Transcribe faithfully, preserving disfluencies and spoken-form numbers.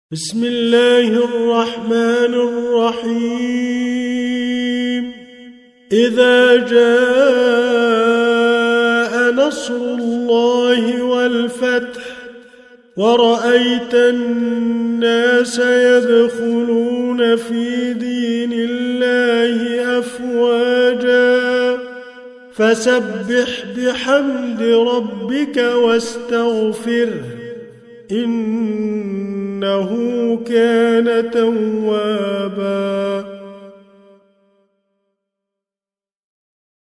بسم الله الرحمن الرحيم إذا جاء نصر الله والفتح ورأيت الناس يدخلون في دين الله أفواجا فسبح بحمد ربك واستغفره إنه كان توابا.